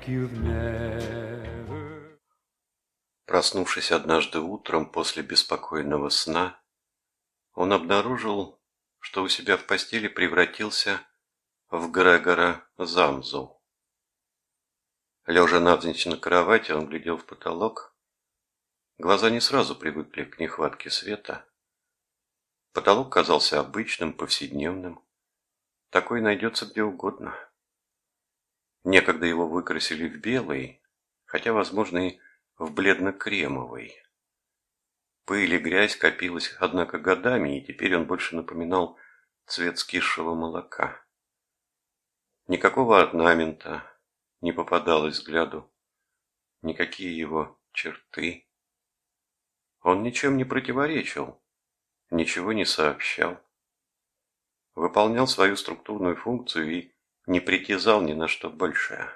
you've never. Проснувшись однажды утром после беспокойного сна, он обнаружил, что у себя в постели превратился в Грегора Замзу. Лежа навзничь на кровати, он глядел в потолок. Глаза не сразу привыкли к нехватке света. Потолок казался обычным, повседневным. Такой найдется где угодно. Некогда его выкрасили в белый, хотя, возможно, и в бледно-кремовый. Пыль и грязь копилась, однако, годами, и теперь он больше напоминал цвет скисшего молока. Никакого орнамента не попадалось взгляду, никакие его черты. Он ничем не противоречил, ничего не сообщал. Выполнял свою структурную функцию и не притязал ни на что большее.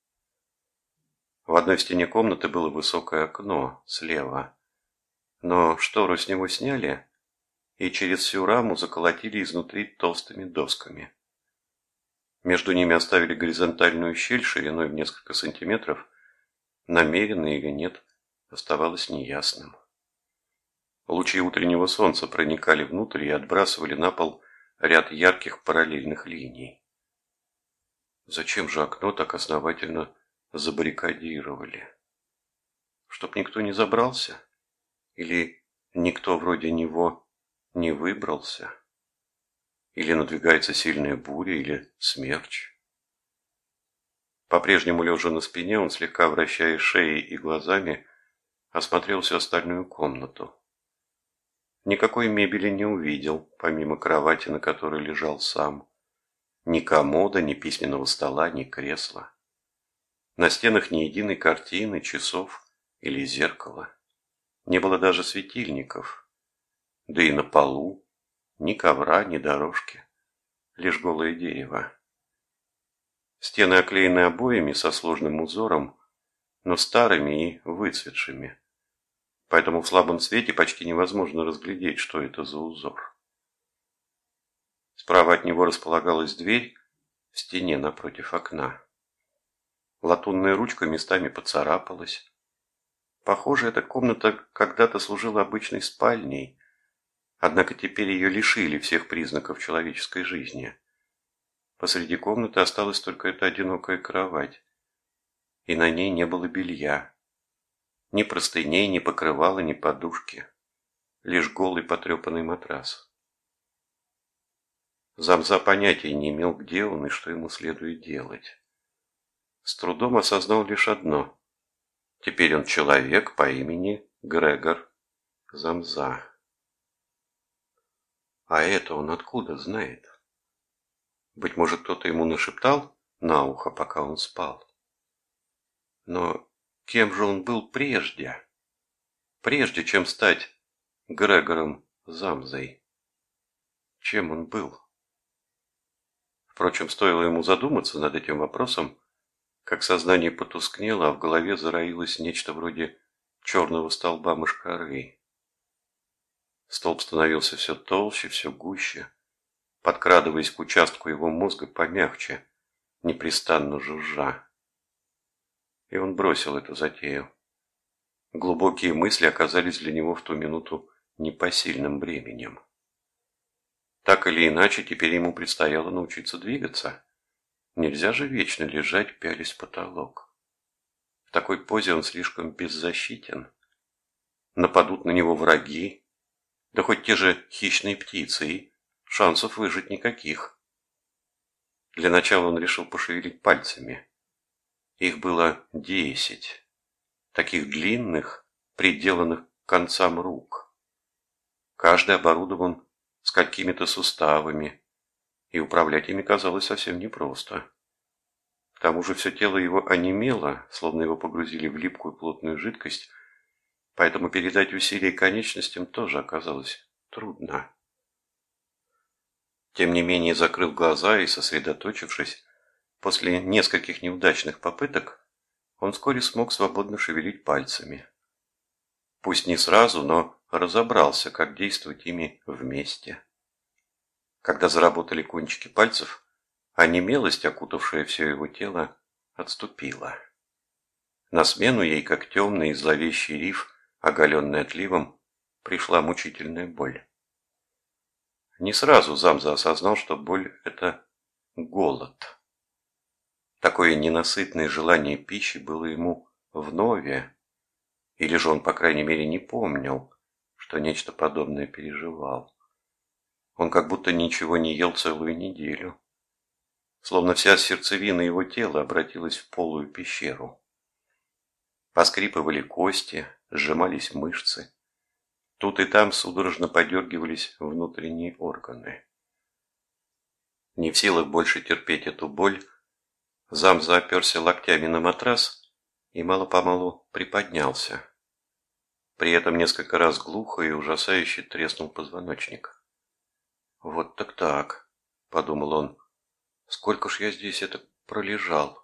В одной стене комнаты было высокое окно слева, но штору с него сняли и через всю раму заколотили изнутри толстыми досками. Между ними оставили горизонтальную щель шириной в несколько сантиметров, намеренно или нет, оставалось неясным. Лучи утреннего солнца проникали внутрь и отбрасывали на пол ряд ярких параллельных линий. Зачем же окно так основательно забаррикадировали? Чтоб никто не забрался? Или никто вроде него не выбрался? Или надвигается сильная буря, или смерч? По-прежнему лежа на спине, он, слегка вращая шеей и глазами, осмотрел всю остальную комнату. Никакой мебели не увидел, помимо кровати, на которой лежал сам. Ни комода, ни письменного стола, ни кресла. На стенах ни единой картины, часов или зеркала. Не было даже светильников. Да и на полу ни ковра, ни дорожки. Лишь голое дерево. Стены оклеены обоями со сложным узором, но старыми и выцветшими. Поэтому в слабом свете почти невозможно разглядеть, что это за узор. Справа от него располагалась дверь в стене напротив окна. Латунная ручка местами поцарапалась. Похоже, эта комната когда-то служила обычной спальней, однако теперь ее лишили всех признаков человеческой жизни. Посреди комнаты осталась только эта одинокая кровать, и на ней не было белья. Ни простыней, ни покрывала, ни подушки. Лишь голый потрепанный матрас. Замза понятия не имел, где он и что ему следует делать. С трудом осознал лишь одно. Теперь он человек по имени Грегор Замза. А это он откуда знает? Быть может, кто-то ему нашептал на ухо, пока он спал. Но кем же он был прежде? Прежде чем стать Грегором Замзой. Чем он был? Впрочем, стоило ему задуматься над этим вопросом, как сознание потускнело, а в голове зароилось нечто вроде черного столба мошкары. Столб становился все толще, все гуще, подкрадываясь к участку его мозга помягче, непрестанно жужжа. И он бросил эту затею. Глубокие мысли оказались для него в ту минуту непосильным бременем. Так или иначе, теперь ему предстояло научиться двигаться. Нельзя же вечно лежать, пялясь в потолок. В такой позе он слишком беззащитен. Нападут на него враги, да хоть те же хищные птицы, и шансов выжить никаких. Для начала он решил пошевелить пальцами. Их было 10, таких длинных, приделанных к концам рук. Каждый оборудован с какими-то суставами, и управлять ими казалось совсем непросто. К тому же все тело его онемело, словно его погрузили в липкую плотную жидкость, поэтому передать усилия конечностям тоже оказалось трудно. Тем не менее, закрыв глаза и сосредоточившись, после нескольких неудачных попыток, он вскоре смог свободно шевелить пальцами. Пусть не сразу, но разобрался, как действовать ими вместе. Когда заработали кончики пальцев, онемелость, окутавшая все его тело, отступила. На смену ей, как темный и зловещий риф, оголенный отливом, пришла мучительная боль. Не сразу Замза осознал, что боль – это голод. Такое ненасытное желание пищи было ему вновь, или же он, по крайней мере, не помнил, что нечто подобное переживал. Он как будто ничего не ел целую неделю. Словно вся сердцевина его тела обратилась в полую пещеру. Поскрипывали кости, сжимались мышцы. Тут и там судорожно подергивались внутренние органы. Не в силах больше терпеть эту боль, Замза оперся локтями на матрас и мало-помалу приподнялся. При этом несколько раз глухо и ужасающе треснул позвоночник. «Вот так-так», — подумал он, — «сколько ж я здесь это пролежал?»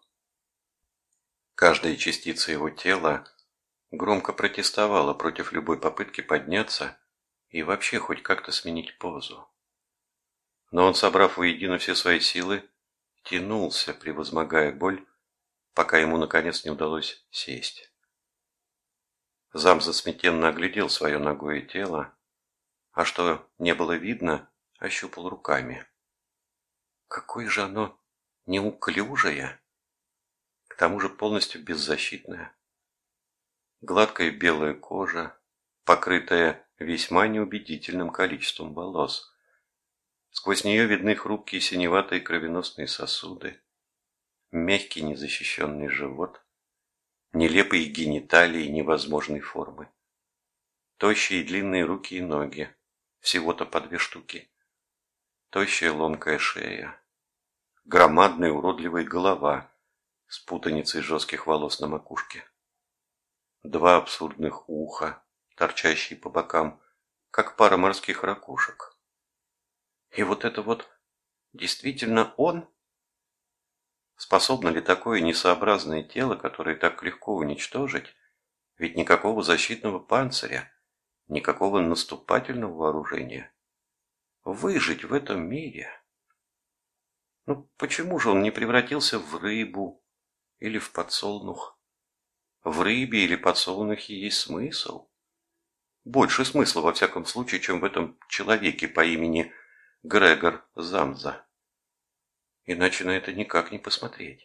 Каждая частица его тела громко протестовала против любой попытки подняться и вообще хоть как-то сменить позу. Но он, собрав воедино все свои силы, тянулся, превозмогая боль, пока ему наконец не удалось сесть. Замза смятенно оглядел свое нагое тело, а что не было видно, ощупал руками. Какое же оно неуклюжее, к тому же полностью беззащитное. Гладкая белая кожа, покрытая весьма неубедительным количеством волос. Сквозь нее видны хрупкие синеватые кровеносные сосуды, мягкий незащищенный живот, нелепые гениталии невозможной формы, тощие длинные руки и ноги, всего-то по 2 штуки, тощая ломкая шея, громадная уродливая голова с путаницей жестких волос на макушке, 2 абсурдных уха, торчащие по бокам, как пара морских ракушек. И вот это вот действительно он? Способно ли такое несообразное тело, которое так легко уничтожить, ведь никакого защитного панциря, никакого наступательного вооружения, выжить в этом мире? Ну почему же он не превратился в рыбу или в подсолнух? В рыбе или подсолнухе есть смысл. Больше смысла, во всяком случае, чем в этом человеке по имени Грегор Замза. Иначе на это никак не посмотреть.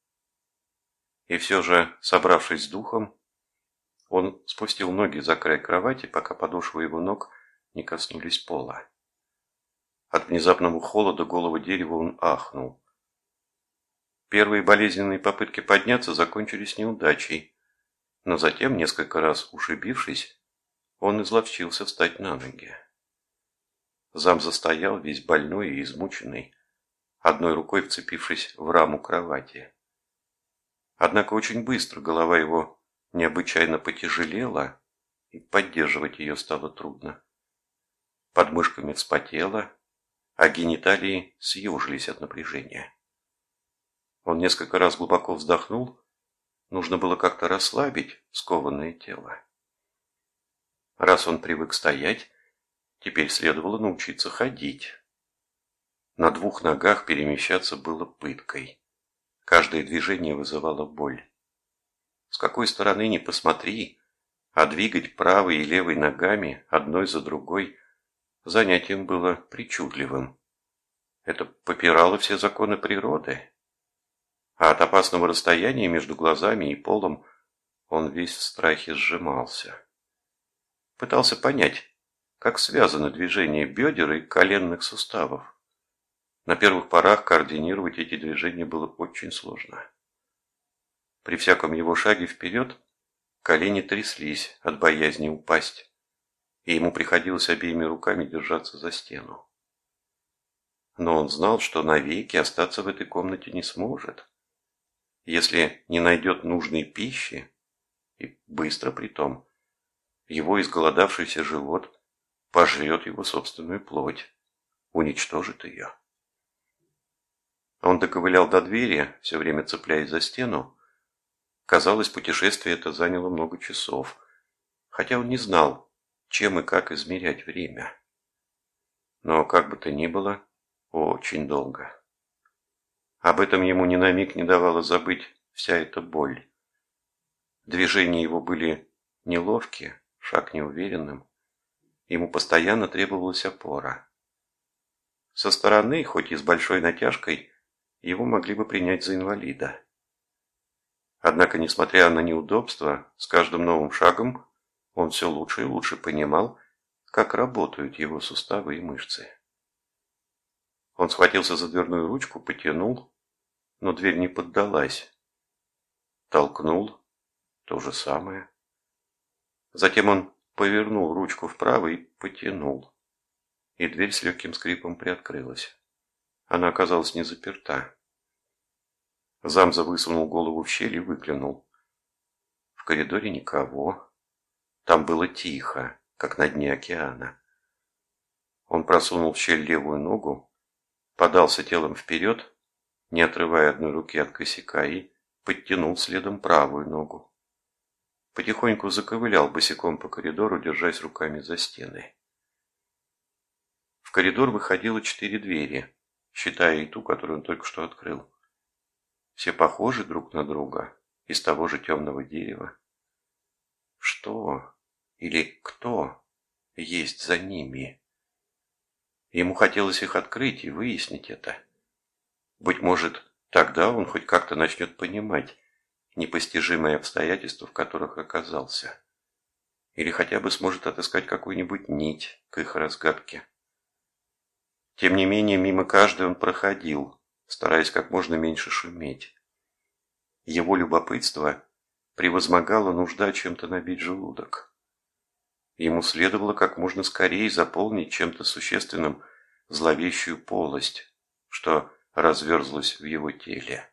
И все же, собравшись с духом, он спустил ноги за край кровати, пока подошвы его ног не коснулись пола. От внезапного холода голого дерева он ахнул. Первые болезненные попытки подняться закончились неудачей, но затем, несколько раз ушибившись, он изловчился встать на ноги. Замза стоял весь больной и измученный, одной рукой вцепившись в раму кровати. Однако очень быстро голова его необычайно потяжелела, и поддерживать ее стало трудно. Под мышками вспотело, а гениталии съежились от напряжения. Он несколько раз глубоко вздохнул, нужно было как-то расслабить скованное тело. Раз он привык стоять, теперь следовало научиться ходить. На 2 ногах перемещаться было пыткой. Каждое движение вызывало боль. С какой стороны ни посмотри, а двигать правой и левой ногами одной за другой занятием было причудливым. Это попирало все законы природы. А от опасного расстояния между глазами и полом он весь в страхе сжимался. Пытался понять, как связаны движения бедер и коленных суставов. На первых порах координировать эти движения было очень сложно. При всяком его шаге вперед колени тряслись от боязни упасть, и ему приходилось обеими руками держаться за стену. Но он знал, что навеки остаться в этой комнате не сможет, если не найдет нужной пищи, и быстро притом. Его изголодавшийся живот пожрет его собственную плоть, уничтожит ее. Он доковылял до двери, все время цепляясь за стену. Казалось, путешествие это заняло много часов, хотя он не знал, чем и как измерять время. Но как бы то ни было, очень долго. Об этом ему ни на миг не давало забыть вся эта боль. Движения его были неловкие, шаг неуверенным. Ему постоянно требовалась опора. Со стороны, хоть и с большой натяжкой, его могли бы принять за инвалида. Однако, несмотря на неудобства, с каждым новым шагом он все лучше и лучше понимал, как работают его суставы и мышцы. Он схватился за дверную ручку, потянул, но дверь не поддалась. Толкнул — то же самое. Затем он повернул ручку вправо и потянул, и дверь с легким скрипом приоткрылась. Она оказалась не заперта. Замза высунул голову в щель и выглянул. В коридоре никого. Там было тихо, как на дне океана. Он просунул в щель левую ногу, подался телом вперед, не отрывая одной руки от косяка, и подтянул следом правую ногу. Потихоньку заковылял босиком по коридору, держась руками за стены. В коридор выходило 4 двери, считая и ту, которую он только что открыл. Все похожи друг на друга, из того же темного дерева. Что или кто есть за ними? Ему хотелось их открыть и выяснить это. Быть может, тогда он хоть как-то начнет понимать непостижимые обстоятельства, в которых оказался. Или хотя бы сможет отыскать какую-нибудь нить к их разгадке. Тем не менее, мимо каждой он проходил, стараясь как можно меньше шуметь. Его любопытство превозмогало нужда чем-то набить желудок. Ему следовало как можно скорее заполнить чем-то существенным зловещую полость, что разверзлась в его теле.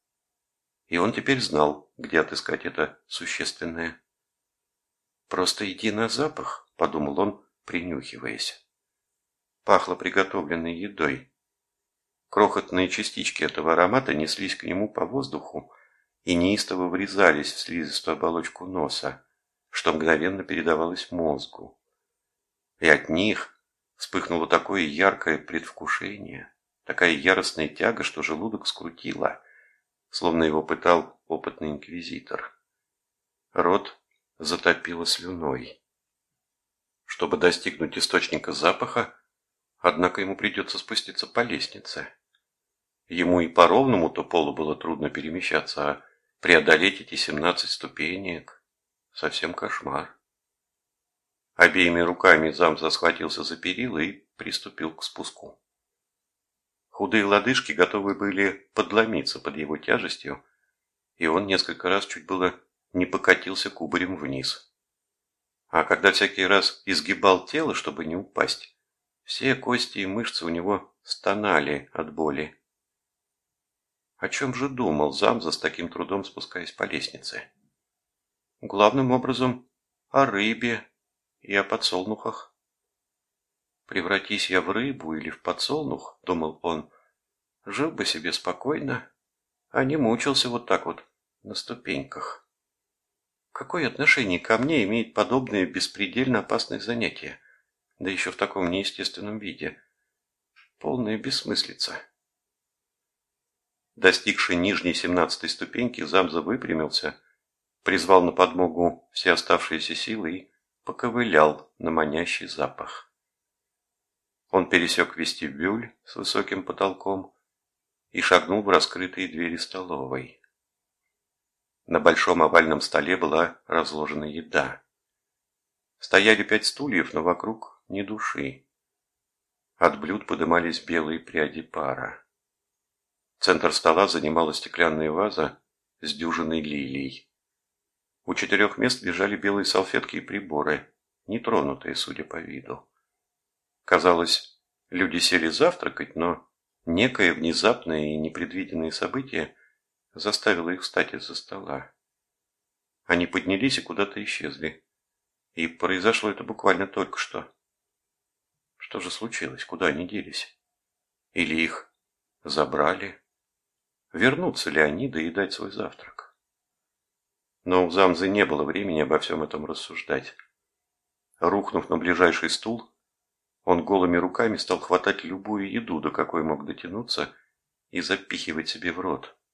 И он теперь знал, где отыскать это существенное. «Просто иди на запах», — подумал он, принюхиваясь. Пахло приготовленной едой. Крохотные частички этого аромата неслись к нему по воздуху и неистово врезались в слизистую оболочку носа, что мгновенно передавалось мозгу. И от них вспыхнуло такое яркое предвкушение, такая яростная тяга, что желудок скрутило, словно его пытал опытный инквизитор. Рот затопило слюной. Чтобы достигнуть источника запаха, однако ему придется спуститься по лестнице. Ему и по ровному-то полу было трудно перемещаться, а преодолеть эти 17 ступенек — совсем кошмар. Обеими руками Замза схватился за перила и приступил к спуску. Худые лодыжки готовы были подломиться под его тяжестью, и он несколько раз чуть было не покатился кубарем вниз. А когда всякий раз изгибал тело, чтобы не упасть, все кости и мышцы у него стонали от боли. О чем же думал Замза с таким трудом, спускаясь по лестнице? Главным образом о рыбе и о подсолнухах. «Превратись я в рыбу или в подсолнух, — думал он, — жил бы себе спокойно, а не мучился вот так вот на ступеньках. Какое отношение ко мне имеет подобное беспредельно опасное занятие, да еще в таком неестественном виде? Полная бессмыслица». Достигший нижней 17-й ступеньки, Замза выпрямился, призвал на подмогу все оставшиеся силы и поковылял на манящий запах. Он пересек вестибюль с высоким потолком и шагнул в раскрытые двери столовой. На большом овальном столе была разложена еда. Стояли 5 стульев, но вокруг ни души. От блюд подымались белые пряди пара. Центр стола занимала стеклянная ваза с дюжиной лилий. У 4 мест лежали белые салфетки и приборы, нетронутые, судя по виду. Казалось, люди сели завтракать, но некое внезапное и непредвиденное событие заставило их встать из-за стола. Они поднялись и куда-то исчезли. И произошло это буквально только что. Что же случилось? Куда они делись? Или их забрали? Вернутся ли они доедать свой завтрак? Но у Замзы не было времени обо всем этом рассуждать. Рухнув на ближайший стул, он голыми руками стал хватать любую еду, до какой мог дотянуться, и запихивать себе в рот.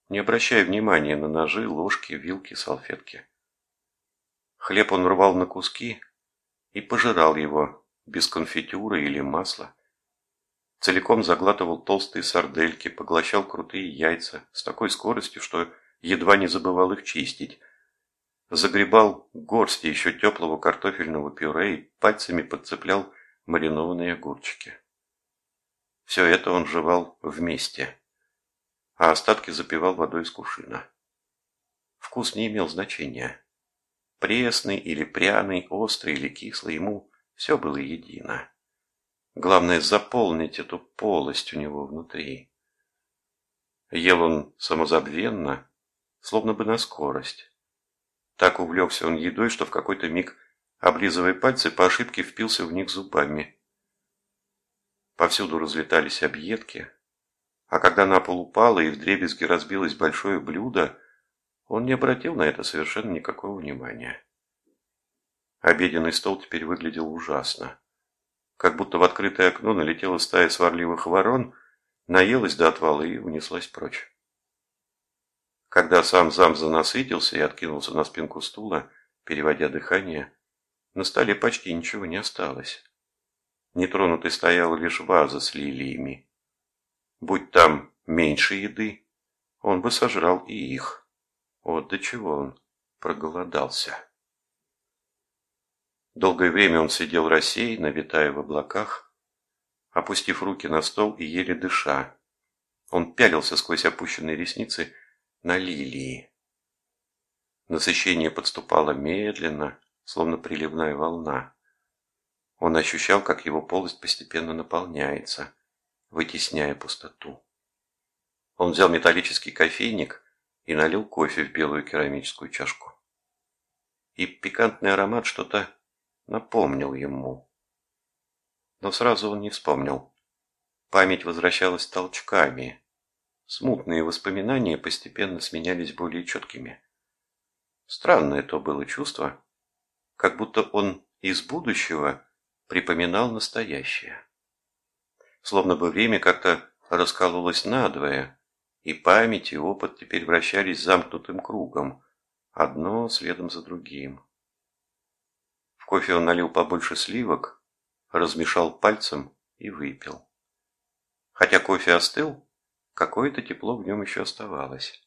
не обращая внимания на ножи, ложки, вилки, салфетки. Хлеб он рвал на куски и пожирал его без конфитюра или масла. Целиком заглатывал толстые сардельки, поглощал крутые яйца с такой скоростью, что едва не забывал их чистить. Загребал горсти еще теплого картофельного пюре и пальцами подцеплял маринованные огурчики. Все это он жевал вместе, а остатки запивал водой из кувшина. Вкус не имел значения. Пресный или пряный, острый или кислый, ему все было едино. Главное заполнить эту полость у него внутри. Ел он самозабвенно, словно бы на скорость. Так увлекся он едой, что в какой-то миг, облизывая пальцы, по ошибке впился в них зубами. Повсюду разлетались объедки, а когда на пол упало и вдребезги разбилось большое блюдо, он не обратил на это совершенно никакого внимания. Обеденный стол теперь выглядел ужасно. Как будто в открытое окно налетела стая сварливых ворон, наелась до отвала и унеслась прочь. Когда сам зам занасытился и откинулся на спинку стула, переводя дыхание, на столе почти ничего не осталось. Нетронутой стояла лишь ваза с лилиями. Будь там меньше еды, он бы сожрал и их. Вот до чего он проголодался. Долгое время он сидел рассеянно, витая в облаках, опустив руки на стол и еле дыша. Он пялился сквозь опущенные ресницы на лилии. Насыщение подступало медленно, словно приливная волна. Он ощущал, как его полость постепенно наполняется, вытесняя пустоту. Он взял металлический кофейник и налил кофе в белую керамическую чашку. И пикантный аромат что-то напомнил ему. Но сразу он не вспомнил. Память возвращалась толчками. Смутные воспоминания постепенно сменялись более четкими. Странное то было чувство, как будто он из будущего припоминал настоящее. Словно бы время как-то раскололось надвое, и память и опыт теперь вращались замкнутым кругом, одно следом за другим. В кофе он налил побольше сливок, размешал пальцем и выпил. Хотя кофе остыл, какое-то тепло в нем еще оставалось.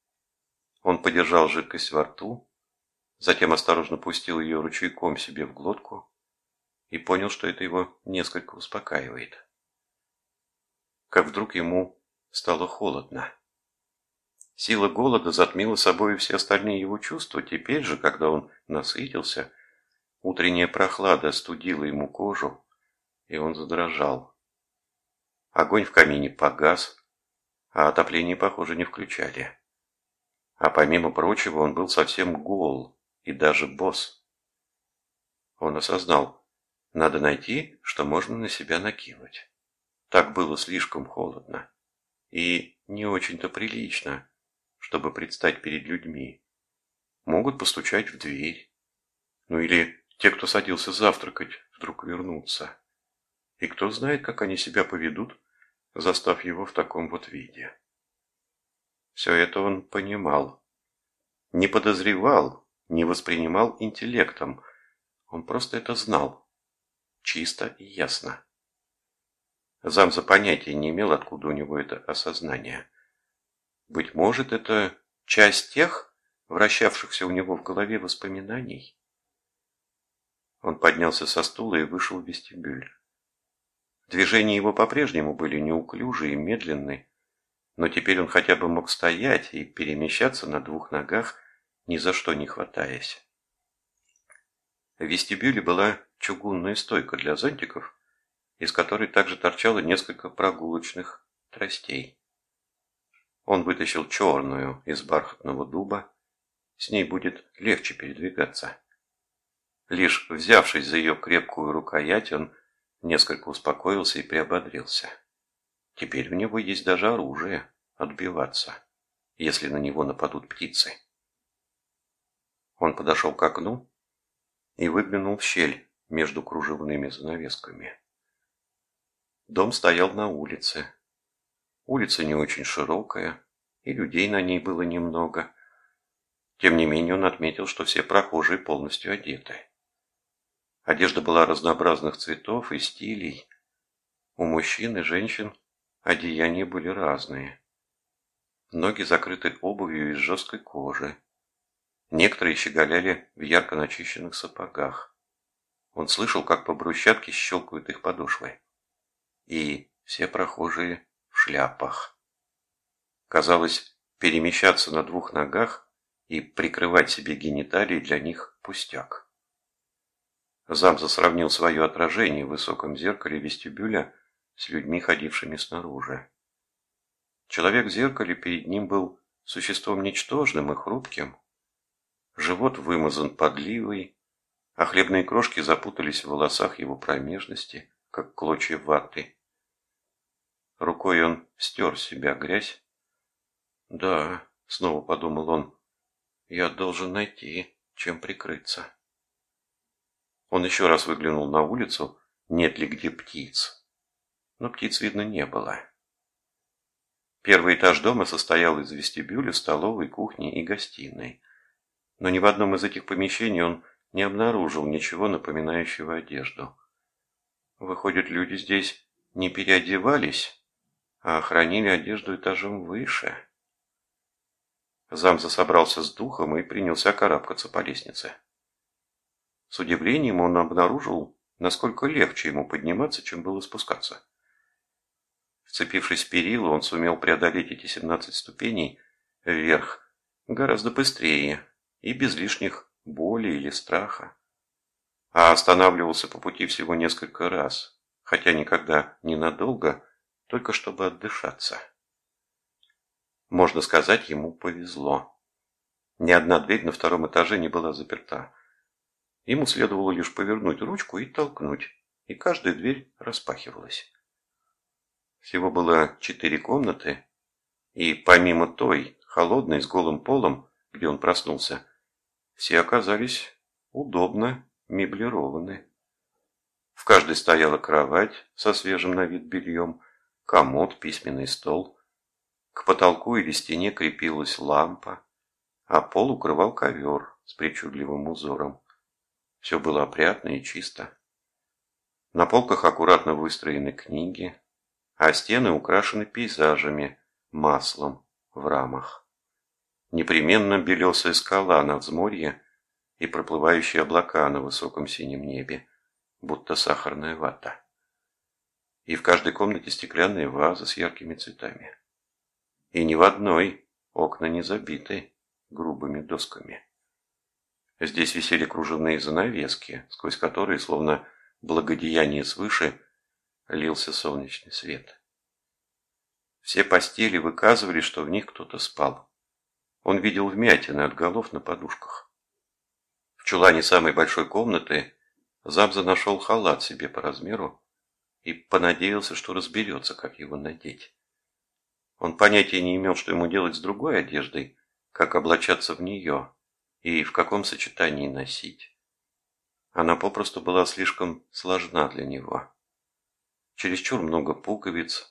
Он подержал жидкость во рту, затем осторожно пустил ее ручейком себе в глотку и понял, что это его несколько успокаивает. Как вдруг ему стало холодно. Сила голода затмила собой все остальные его чувства. Теперь же, когда он насытился, утренняя прохлада остудила ему кожу, и он задрожал. Огонь в камине погас, а отопление, похоже, не включали. А помимо прочего, он был совсем гол и даже босс. Он осознал, надо найти, что можно на себя накинуть. Так было слишком холодно и не очень-то прилично, чтобы предстать перед людьми. Могут постучать в дверь. Ну или те, кто садился завтракать, вдруг вернутся. И кто знает, как они себя поведут, застав его в таком вот виде. Все это он понимал. Не подозревал, не воспринимал интеллектом. Он просто это знал. Чисто и ясно. Замза понятия не имел, откуда у него это осознание. Быть может, это часть тех, вращавшихся у него в голове воспоминаний? Он поднялся со стула и вышел в вестибюль. Движения его по-прежнему были неуклюжие и медленные, но теперь он хотя бы мог стоять и перемещаться на двух ногах, ни за что не хватаясь. В вестибюле была чугунная стойка для зонтиков, из которой также торчало несколько прогулочных тростей. Он вытащил черную из бархатного дуба, с ней будет легче передвигаться. Лишь взявшись за ее крепкую рукоять, он несколько успокоился и приободрился. Теперь у него есть даже оружие отбиваться, если на него нападут птицы. Он подошел к окну и выглянул в щель между кружевными занавесками. Дом стоял на улице. Улица не очень широкая и людей на ней было немного. Тем не менее он отметил, что все прохожие полностью одеты. Одежда была разнообразных цветов и стилей. У мужчин и женщин одеяния были разные. Ноги закрыты обувью из жесткой кожи. Некоторые щеголяли в ярко начищенных сапогах. Он слышал, как по брусчатке щелкают их подошвы. И все прохожие в шляпах. Казалось, перемещаться на двух ногах и прикрывать себе гениталии для них пустяк. Замза сравнил свое отражение в высоком зеркале вестибюля с людьми, ходившими снаружи. Человек в зеркале перед ним был существом ничтожным и хрупким. Живот вымазан подливой, а хлебные крошки запутались в волосах его промежности, как клочья ваты. Рукой он стер с себя грязь. «Да», — снова подумал он, — «я должен найти, чем прикрыться». Он еще раз выглянул на улицу, нет ли где птиц. Но птиц видно не было. Первый этаж дома состоял из вестибюля, столовой, кухни и гостиной. Но ни в одном из этих помещений он не обнаружил ничего напоминающего одежду. Выходит, люди здесь не переодевались, а хранили одежду этажом выше. Замза собрался с духом и принялся карабкаться по лестнице. С удивлением он обнаружил, насколько легче ему подниматься, чем было спускаться. Вцепившись в перила, он сумел преодолеть эти 17 ступеней вверх гораздо быстрее и без лишних боли или страха. А останавливался по пути всего несколько раз, хотя никогда ненадолго, только чтобы отдышаться. Можно сказать, ему повезло. Ни одна дверь на втором этаже не была заперта. Ему следовало лишь повернуть ручку и толкнуть, и каждая дверь распахивалась. Всего было 4 комнаты, и помимо той, холодной, с голым полом, где он проснулся, все оказались удобно меблированы. В каждой стояла кровать со свежим на вид бельем, комод, письменный стол. К потолку или стене крепилась лампа, а пол укрывал ковер с причудливым узором. Все было опрятно и чисто. На полках аккуратно выстроены книги, а стены украшены пейзажами, маслом в рамах. Непременно белесая скала на взморье и проплывающие облака на высоком синем небе, будто сахарная вата. И в каждой комнате стеклянные вазы с яркими цветами. И ни в одной окна не забиты грубыми досками. Здесь висели кружевные занавески, сквозь которые, словно благодеяние свыше, лился солнечный свет. Все постели выказывали, что в них кто-то спал. Он видел вмятины от голов на подушках. В чулане самой большой комнаты Замза нашел халат себе по размеру и понадеялся, что разберется, как его надеть. Он понятия не имел, что ему делать с другой одеждой, как облачаться в нее и в каком сочетании носить. Она попросту была слишком сложна для него. Чересчур много пуговиц,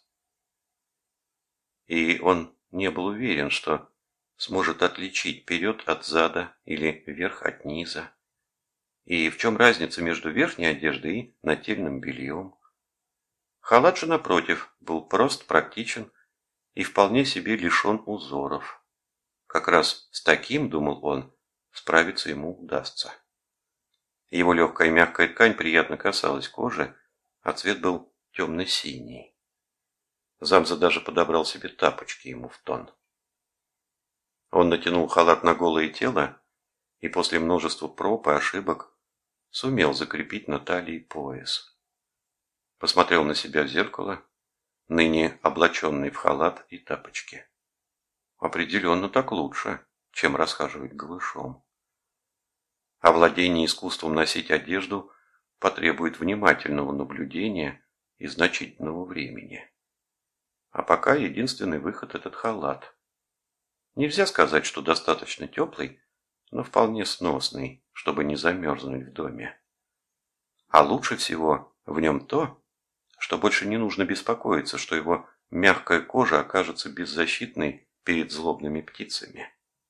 и он не был уверен, что сможет отличить вперед от зада или вверх от низа. И в чем разница между верхней одеждой и нательным бельем? Халат же, напротив, был прост, практичен и вполне себе лишен узоров. Как раз с таким, думал он, справиться ему удастся. Его легкая мягкая ткань приятно касалась кожи, а цвет был темно-синий. Замза даже подобрал себе тапочки ему в тон. Он натянул халат на голое тело и после множества проб и ошибок сумел закрепить на талии пояс. Посмотрел на себя в зеркало, ныне облаченный в халат и тапочки. Определенно так лучше, чем расхаживать голышом. Овладение искусством носить одежду потребует внимательного наблюдения и значительного времени. А пока единственный выход – этот халат. Нельзя сказать, что достаточно теплый, но вполне сносный, чтобы не замерзнуть в доме. А лучше всего в нем то, что больше не нужно беспокоиться, что его мягкая кожа окажется беззащитной перед злобными птицами.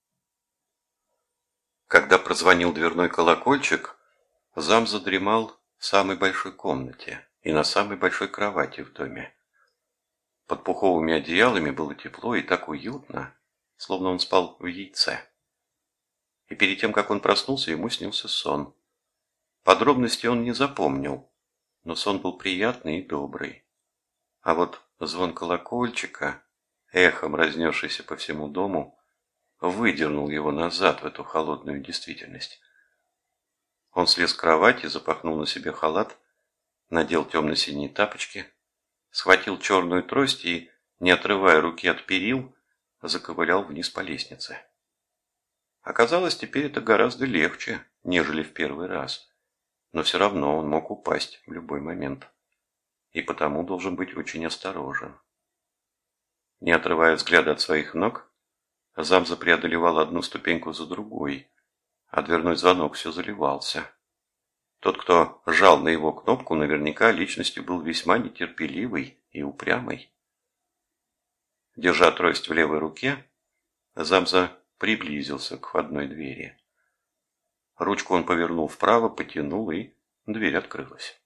Когда прозвонил дверной колокольчик, зам задремал в самой большой комнате и на самой большой кровати в доме. Под пуховыми одеялами было тепло и так уютно, словно он спал в яйце. И перед тем, как он проснулся, ему снился сон. Подробности он не запомнил, но сон был приятный и добрый. А вот звон колокольчика, эхом разнесшийся по всему дому, выдернул его назад в эту холодную действительность. Он слез с кровати, запахнул на себе халат, надел темно-синие тапочки, схватил черную трость и, не отрывая руки от перил, заковылял вниз по лестнице. Оказалось, теперь это гораздо легче, нежели в первый раз, но все равно он мог упасть в любой момент, и потому должен быть очень осторожен. Не отрывая взгляда от своих ног, Замза преодолевал одну ступеньку за другой, а дверной звонок все заливался. Тот, кто жал на его кнопку, наверняка личностью был весьма нетерпеливый и упрямый. Держа трость в левой руке, Замза приблизился к входной двери. Ручку он повернул вправо, потянул, и дверь открылась.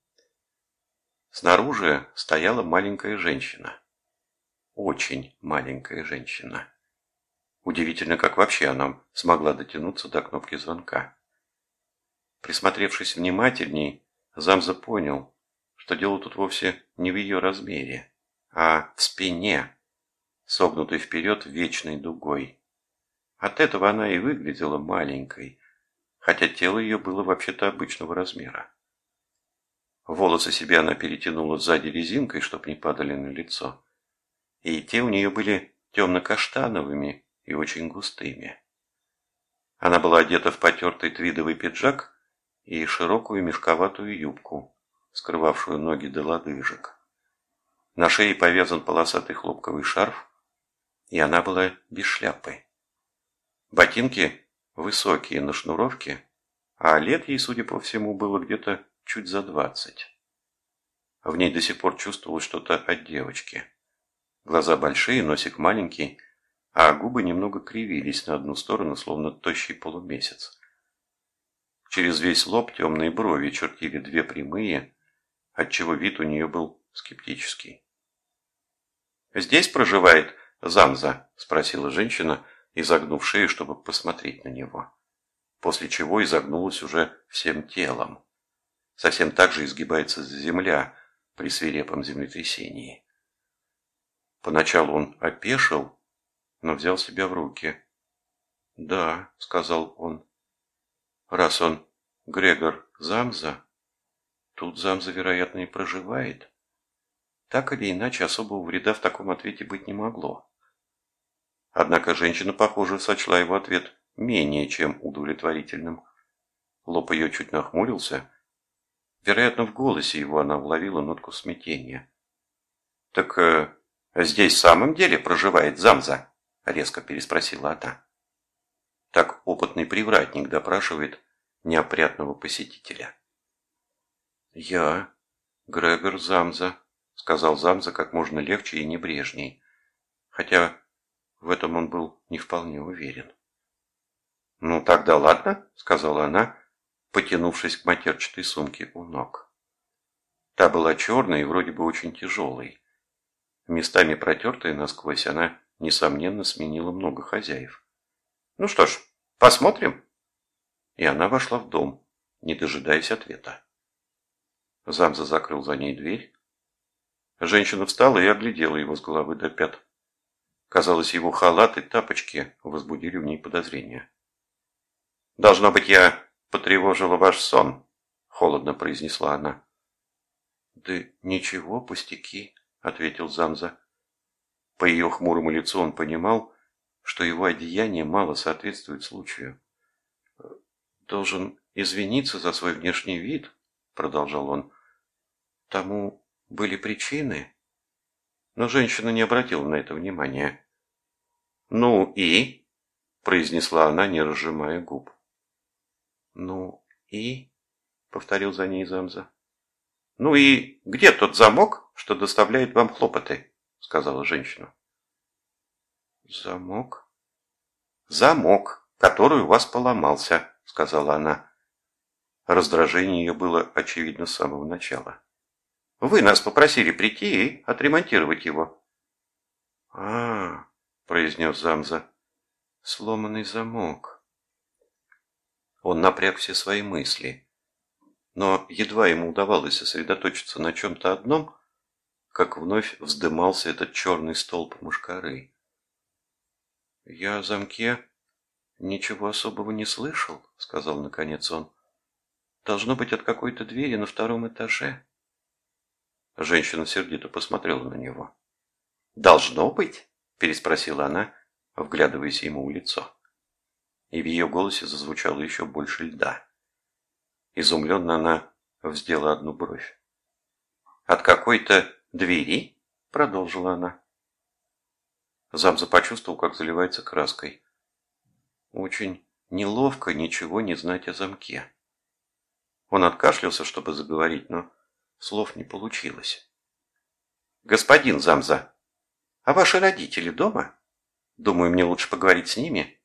Снаружи стояла маленькая женщина. Очень маленькая женщина. Удивительно, как вообще она смогла дотянуться до кнопки звонка. Присмотревшись внимательней, Замза понял, что дело тут вовсе не в ее размере, а в спине, согнутой вперед вечной дугой. От этого она и выглядела маленькой, хотя тело ее было вообще-то обычного размера. Волосы себе она перетянула сзади резинкой, чтоб не падали на лицо, и те у нее были темно-каштановыми и очень густыми. Она была одета в потертый твидовый пиджак и широкую мешковатую юбку, скрывавшую ноги до лодыжек. На шее повязан полосатый хлопковый шарф, и она была без шляпы. Ботинки высокие на шнуровке, а лет ей, судя по всему, было где-то чуть за 20. В ней до сих пор чувствовалось что-то от девочки. Глаза большие, носик маленький, а губы немного кривились на одну сторону, словно тощий полумесяц. Через весь лоб темные брови чертили две прямые, отчего вид у нее был скептический. «Здесь проживает Замза?» – спросила женщина, изогнув шею, чтобы посмотреть на него, после чего изогнулась уже всем телом. Совсем так же изгибается земля при свирепом землетрясении. Поначалу он опешил, но взял себя в руки. «Да», — сказал он, — «раз он Грегор Замза, тут Замза, вероятно, и проживает. Так или иначе, особого вреда в таком ответе быть не могло». Однако женщина, похоже, сочла его ответ менее чем удовлетворительным. Лоб ее чуть нахмурился. Вероятно, в голосе его она уловила нотку смятения. «Так здесь в самом деле проживает Замза?» — резко переспросила она. Так опытный привратник допрашивает неопрятного посетителя. «Я Грегор Замза», — сказал Замза как можно легче и небрежней, хотя в этом он был не вполне уверен. «Ну тогда ладно», — сказала она, потянувшись к матерчатой сумке у ног. Та была черной и вроде бы очень тяжелой. Местами протертая насквозь, она, несомненно, сменила много хозяев. «Ну что ж, посмотрим». И она вошла в дом, не дожидаясь ответа. Замза закрыл за ней дверь. Женщина встала и оглядела его с головы до пят. Казалось, его халат и тапочки возбудили в ней подозрения. «Должно быть, я потревожила ваш сон», — холодно произнесла она. «Да ничего, пустяки», — ответил Замза. По ее хмурому лицу он понимал, что его одеяние мало соответствует случаю. «Должен извиниться за свой внешний вид», — продолжал он. «Тому были причины». Но женщина не обратила на это внимания. «Ну и?» – произнесла она, не разжимая губ. «Ну и?» – повторил за ней Замза. «Ну и где тот замок, что доставляет вам хлопоты?» – сказала женщина. Замок? Замок, который у вас поломался, сказала она. Раздражение ее было очевидно с самого начала. Вы нас попросили прийти и отремонтировать его. Произнес Замза. Сломанный замок. Он напряг все свои мысли. Но едва ему удавалось сосредоточиться на чем-то одном, как вновь вздымался этот черный столб мушкары. «Я о замке ничего особого не слышал», — сказал наконец он. «Должно быть от какой-то двери на втором этаже». Женщина сердито посмотрела на него. «Должно быть?» — переспросила она, вглядываясь ему в лицо. И в ее голосе зазвучало еще больше льда. Изумленно она вздела одну бровь. «От какой-то двери?» — продолжила она. Замза почувствовал, как заливается краской. Очень неловко ничего не знать о замке. Он откашлялся, чтобы заговорить, но слов не получилось. «Господин Замза, а ваши родители дома? Думаю, мне лучше поговорить с ними».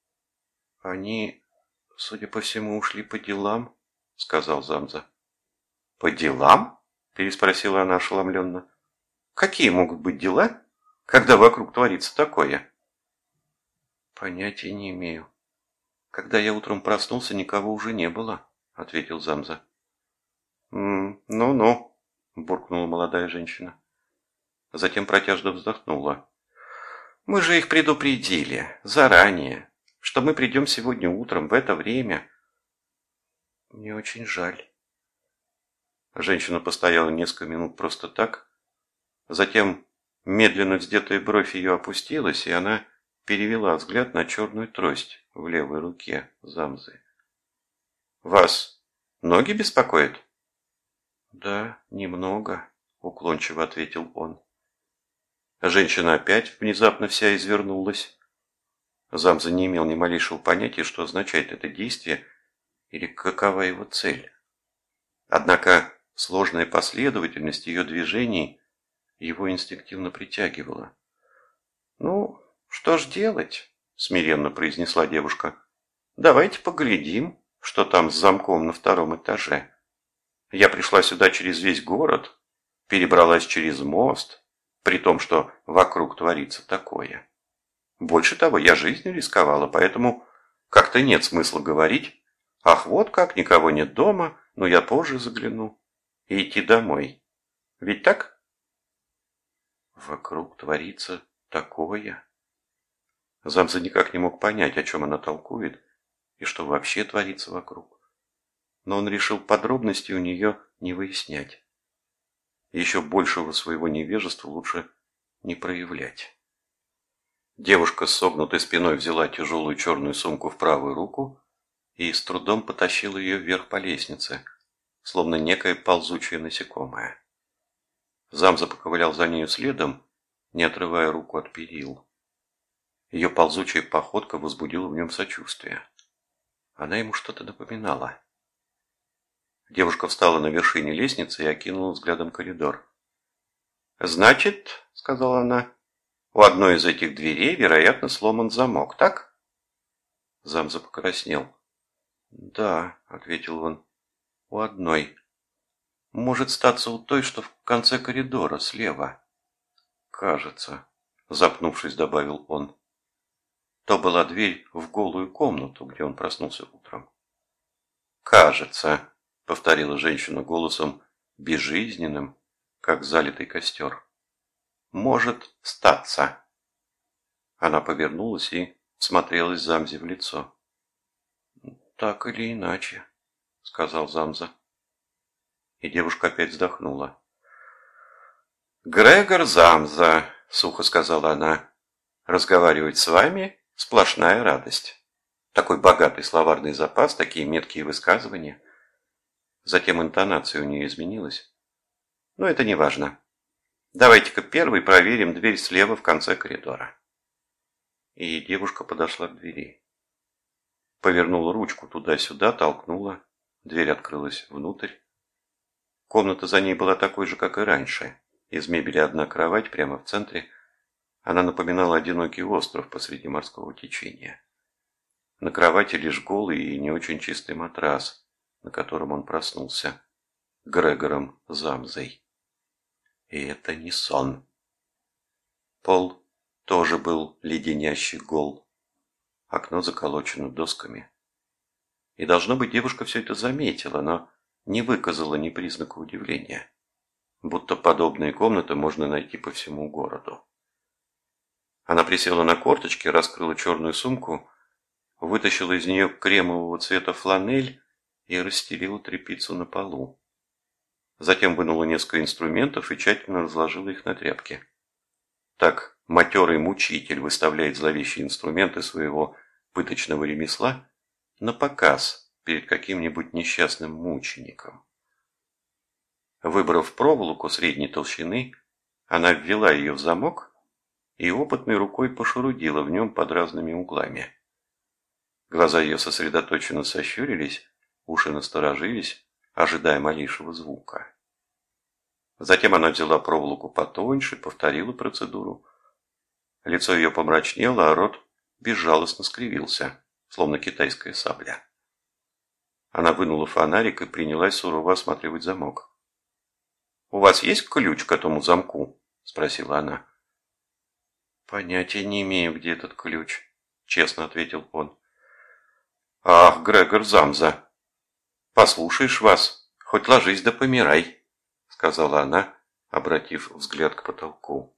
«Они, судя по всему, ушли по делам», — сказал Замза. «По делам?» — переспросила она ошеломленно. «Какие могут быть дела, когда вокруг творится такое?» «Понятия не имею. Когда я утром проснулся, никого уже не было», — ответил Замза. «Ну-ну», — буркнула молодая женщина. Затем протяжно вздохнула. «Мы же их предупредили заранее, что мы придем сегодня утром в это время». «Мне очень жаль». Женщина постояла несколько минут просто так. Затем медленно вздетая бровь ее опустилась, и она перевела взгляд на черную трость в левой руке Замзы. «Вас ноги беспокоят?» «Да, немного», — уклончиво ответил он. Женщина опять внезапно вся извернулась. Замза не имел ни малейшего понятия, что означает это действие или какова его цель. Однако сложная последовательность ее движений его инстинктивно притягивала. «Ну, что ж делать?» – смиренно произнесла девушка. «Давайте поглядим, что там с замком на втором этаже. Я пришла сюда через весь город, перебралась через мост, при том, что вокруг творится такое. Больше того, я жизнью рисковала, поэтому как-то нет смысла говорить: ах, вот как, никого нет дома, но я позже загляну, и идти домой. Ведь так?» Вокруг творится такое. Замза никак не мог понять, о чем она толкует и что вообще творится вокруг. Но он решил подробности у нее не выяснять. Еще большего своего невежества лучше не проявлять. Девушка с согнутой спиной взяла тяжелую черную сумку в правую руку и с трудом потащила ее вверх по лестнице, словно некое ползучее насекомое. Замза поковылял за нею следом, не отрывая руку от перил. Ее ползучая походка возбудила в нем сочувствие. Она ему что-то напоминала. Девушка встала на вершине лестницы и окинула взглядом коридор. «Значит, — сказала она, — у одной из этих дверей, вероятно, сломан замок, так?» Замза покраснел. «Да, — ответил он, — у одной. Может статься у той, что в конце коридора, слева. Кажется, — запнувшись, добавил он. То была дверь в голую комнату, где он проснулся утром. «Кажется», — повторила женщина голосом безжизненным, как залитый костер. «Может статься». Она повернулась и всмотрелась Замзе в лицо. «Так или иначе», — сказал Замза. И девушка опять вздохнула. «Грегор Замза», — сухо сказала она, — «разговаривать с вами сплошная радость. Такой богатый словарный запас, такие меткие высказывания». Затем интонация у нее изменилась. «Но это не важно. Давайте-ка первый проверим дверь слева в конце коридора». И девушка подошла к двери. Повернула ручку туда-сюда, толкнула. Дверь открылась внутрь. Комната за ней была такой же, как и раньше. Из мебели одна кровать прямо в центре. Она напоминала одинокий остров посреди морского течения. На кровати лишь голый и не очень чистый матрас, на котором он проснулся, Грегором Замзой. И это не сон. Пол тоже был леденящий гол. Окно заколочено досками. И, должно быть, девушка все это заметила, но не выказала ни признака удивления. Будто подобные комнаты можно найти по всему городу. Она присела на корточки, раскрыла черную сумку, вытащила из нее кремового цвета фланель и расстелила тряпицу на полу. Затем вынула несколько инструментов и тщательно разложила их на тряпке. Так матерый мучитель выставляет зловещие инструменты своего пыточного ремесла на показ перед каким-нибудь несчастным мучеником. Выбрав проволоку средней толщины, она ввела ее в замок и опытной рукой пошурудила в нем под разными углами. Глаза ее сосредоточенно сощурились, уши насторожились, ожидая малейшего звука. Затем она взяла проволоку потоньше, повторила процедуру. Лицо ее помрачнело, а рот безжалостно скривился, словно китайская сабля. Она вынула фонарик и принялась сурово осматривать замок. «У вас есть ключ к этому замку?» – спросила она. «Понятия не имею, где этот ключ», – честно ответил он. «Ах, Грегор Замза, послушаешь вас, хоть ложись да помирай», – сказала она, обратив взгляд к потолку.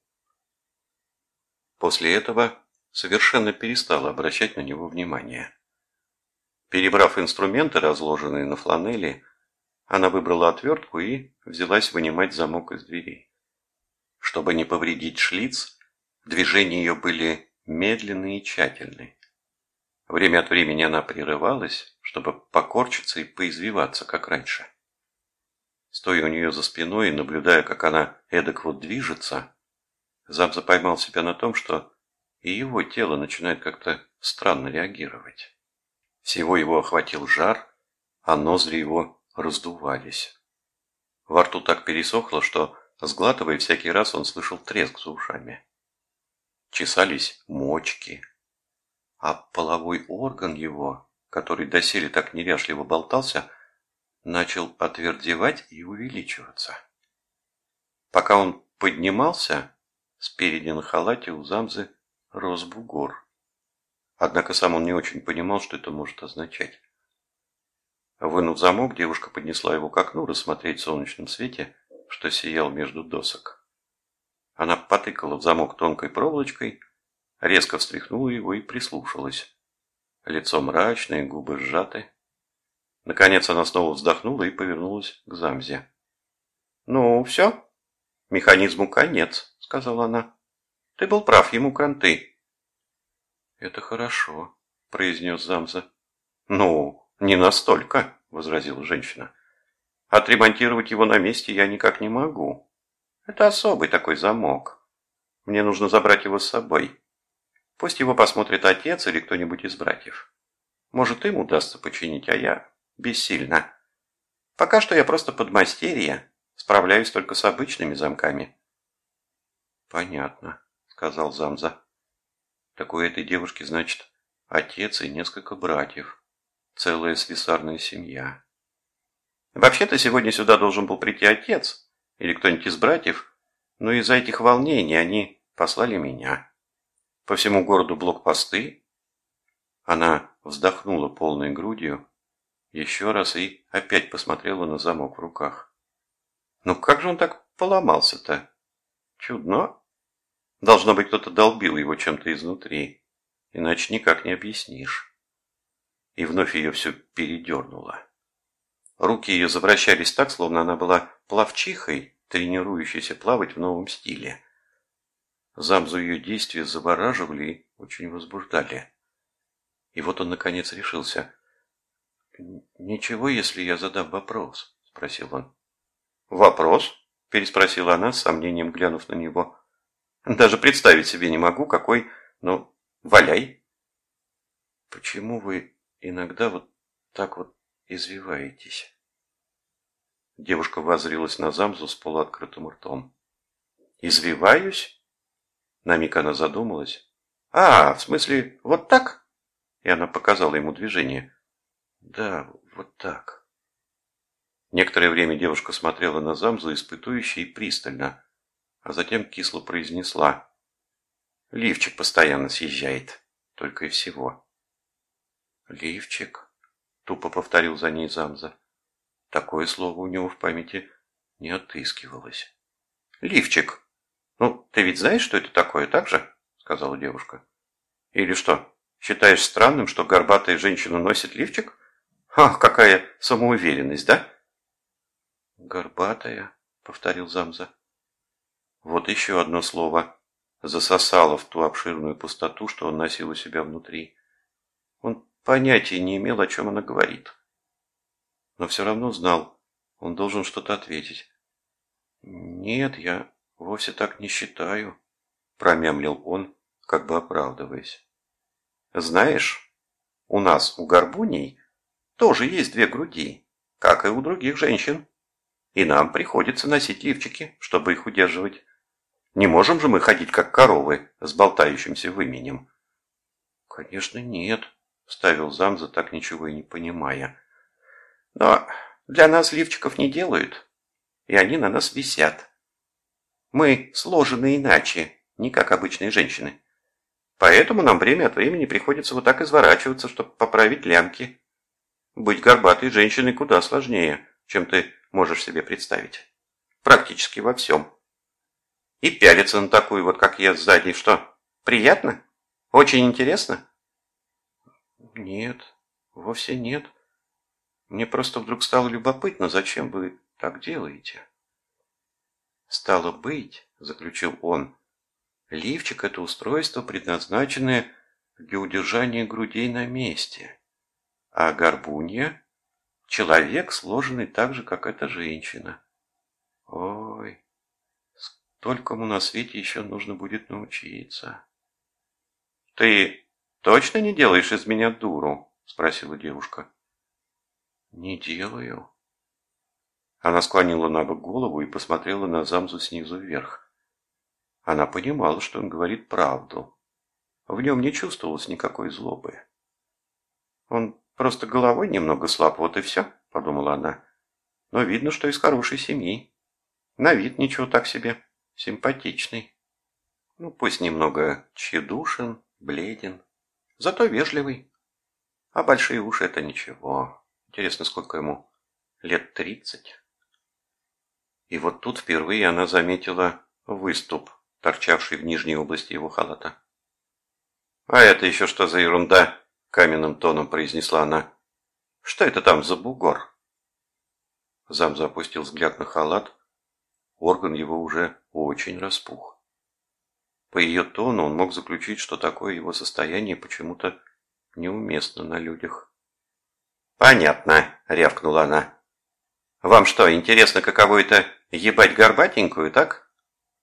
После этого совершенно перестала обращать на него внимание. Перебрав инструменты, разложенные на фланели, она выбрала отвертку и взялась вынимать замок из двери. Чтобы не повредить шлиц, движения ее были медленные и тщательные. Время от времени она прерывалась, чтобы покорчиться и поизвиваться, как раньше. Стоя у нее за спиной и наблюдая, как она эдак вот движется, Замза поймал себя на том, что и его тело начинает как-то странно реагировать. Всего его охватил жар, а ноздри его раздувались. Во рту так пересохло, что, сглатывая, всякий раз он слышал треск за ушами. Чесались мочки, а половой орган его, который доселе так неряшливо болтался, начал отвердевать и увеличиваться. Пока он поднимался, спереди на халате у Замзы рос бугор. Однако сам он не очень понимал, что это может означать. Вынув замок, девушка поднесла его к окну рассмотреть в солнечном свете, что сиял между досок. Она потыкала в замок тонкой проволочкой, резко встряхнула его и прислушалась. Лицо мрачное, губы сжаты. Наконец она снова вздохнула и повернулась к Замзе. «Ну, все, механизму конец», — сказала она. «Ты был прав, ему кранты». «Это хорошо», — произнес Замза. «Ну, не настолько», — возразила женщина. «Отремонтировать его на месте я никак не могу. Это особый такой замок. Мне нужно забрать его с собой. Пусть его посмотрит отец или кто-нибудь из братьев. Может, им удастся починить, а я бессильна. Пока что я просто подмастерье, справляюсь только с обычными замками». «Понятно», — сказал Замза. «Так у этой девушки, значит, отец и несколько братьев. Целая слесарная семья». «Вообще-то сегодня сюда должен был прийти отец или кто-нибудь из братьев, но из-за этих волнений они послали меня. По всему городу блокпосты». Она вздохнула полной грудью еще раз и опять посмотрела на замок в руках. «Ну как же он так поломался-то? Чудно. Должно быть, кто-то долбил его чем-то изнутри, иначе никак не объяснишь». И вновь ее все передернуло. Руки ее завращались так, словно она была пловчихой, тренирующейся плавать в новом стиле. Замзу ее действия завораживали и очень возбуждали. И вот он, наконец, решился. «Ничего, если я задам вопрос?» – спросил он. «Вопрос?» – переспросила она, с сомнением глянув на него. «Даже представить себе не могу, какой, ну, валяй». «Почему вы иногда вот так вот извиваетесь?» Девушка воззрилась на Замзу с полуоткрытым ртом. «Извиваюсь? На миг она задумалась. «А, в смысле, вот так?» И она показала ему движение. «Да, вот так». Некоторое время девушка смотрела на Замзу испытующе и пристально, а затем кисло произнесла: «Лифчик постоянно съезжает, только и всего». «Лифчик?» — тупо повторил за ней Замза. Такое слово у него в памяти не отыскивалось. «Лифчик! Ну, ты ведь знаешь, что это такое, так же?» — сказала девушка. «Или что, считаешь странным, что горбатая женщина носит лифчик? Ах, какая самоуверенность, да?» «Горбатая», — повторил Замза. Вот еще одно слово засосало в ту обширную пустоту, что он носил у себя внутри. Он понятия не имел, о чем она говорит. Но все равно знал, он должен что-то ответить. «Нет, я вовсе так не считаю», — промямлил он, как бы оправдываясь. «Знаешь, у нас, у горбуней, тоже есть две груди, как и у других женщин. И нам приходится носить лифчики, чтобы их удерживать. Не можем же мы ходить, как коровы, с болтающимся выменем». «Конечно, нет», — вставил Замза, так ничего и не понимая. «Но для нас лифчиков не делают, и они на нас висят. Мы сложены иначе, не как обычные женщины. Поэтому нам время от времени приходится вот так изворачиваться, чтобы поправить лямки. Быть горбатой женщиной куда сложнее, чем ты можешь себе представить. Практически во всем. И пялиться на такую вот, как я, сзади, что, приятно? Очень интересно?» «Нет, вовсе нет. Мне просто вдруг стало любопытно, зачем вы так делаете?» «Стало быть, — заключил он, — лифчик — это устройство, предназначенное для удержания грудей на месте, а горбунья — человек, сложенный так же, как эта женщина. Ой, столькому на свете еще нужно будет научиться». «Ты точно не делаешь из меня дуру?» — спросила девушка. «Не делаю». Она склонила набок голову и посмотрела на Замзу снизу вверх. Она понимала, что он говорит правду. В нем не чувствовалось никакой злобы. «Он просто головой немного слаб, вот и все», — подумала она. «Но видно, что из хорошей семьи. На вид ничего так себе, симпатичный. Ну, пусть немного тщедушен, бледен, зато вежливый. А большие уши — это ничего. Интересно, сколько ему? Лет 30?» И вот тут впервые она заметила выступ, торчавший в нижней области его халата. «А это еще что за ерунда?» — каменным тоном произнесла она. «Что это там за бугор?» Замза опустил взгляд на халат. Орган его уже очень распух. По ее тону он мог заключить, что такое его состояние почему-то неуместно на людях. «Понятно», — рявкнула она. «Вам что, интересно, каково это ебать горбатенькую, так?»